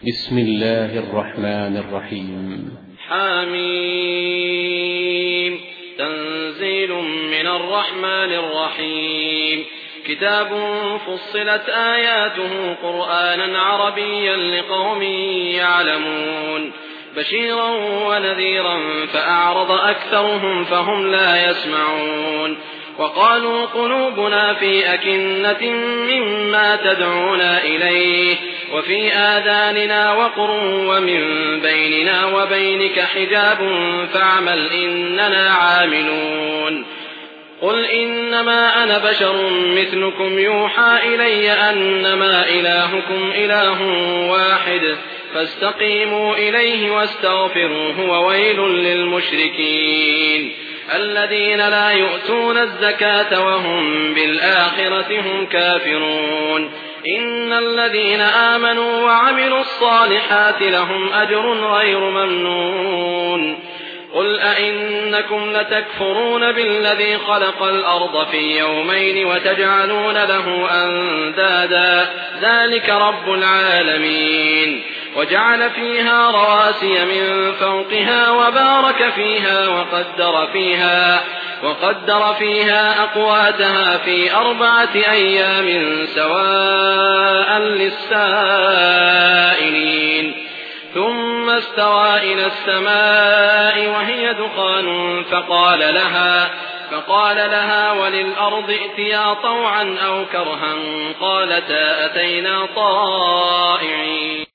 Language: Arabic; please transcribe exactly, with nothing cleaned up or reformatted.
بسم الله الرحمن الرحيم. حميم. تنزيل من الرحمن الرحيم. كتاب فصلت آياته قرآنا عربيا لقوم يعلمون بشيرا ونذيرا فأعرض أكثرهم فهم لا يسمعون وقالوا قلوبنا في أكنة مما تدعونا إليه وفي آذاننا وقر ومن بيننا وبينك حجاب فاعمل إننا عاملون قل إنما أنا بشر مثلكم يوحى إلي أنما إلهكم إله واحد فاستقيموا إليه واستغفروه وويل للمشركين الذين لا يؤتون الزكاة وهم بالآخرة هم كافرون إن الذين آمنوا وعملوا الصالحات لهم أجر غير ممنون قل أئنكم لتكفرون بالذي خلق الأرض في يومين وتجعلون له أندادا ذلك رب العالمين وجعل فيها رواسي من فوقها وبارك فيها وقدر فيها وقدر فيها أقواتها في أربعة أيام سواء للسائلين ثم استوى إلى السماء وهي دخان فقال لها فقال لها وللأرض ائتيا طوعا أو كرها قالتا أتينا طائعين